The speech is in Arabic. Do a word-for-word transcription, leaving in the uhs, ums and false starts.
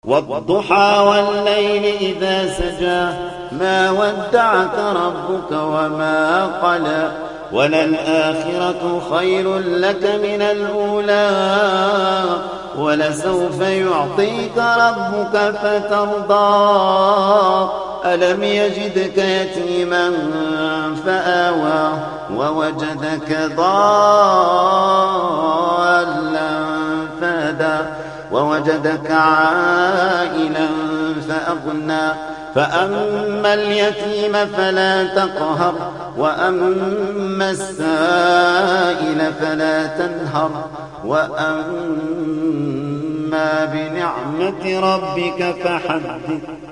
والضحى والليل إذا سجى ما ودعك ربك وما قلى وللآخرة خير لك من الأولى ولسوف يعطيك ربك فترضى ألم يجدك يتيما فآوى ووجدك ضالا فهدى ووجدك عائلا فأغنى فأما اليتيم فلا تقهر وأما السائل فلا تنهر وأما بنعمة ربك فحدث.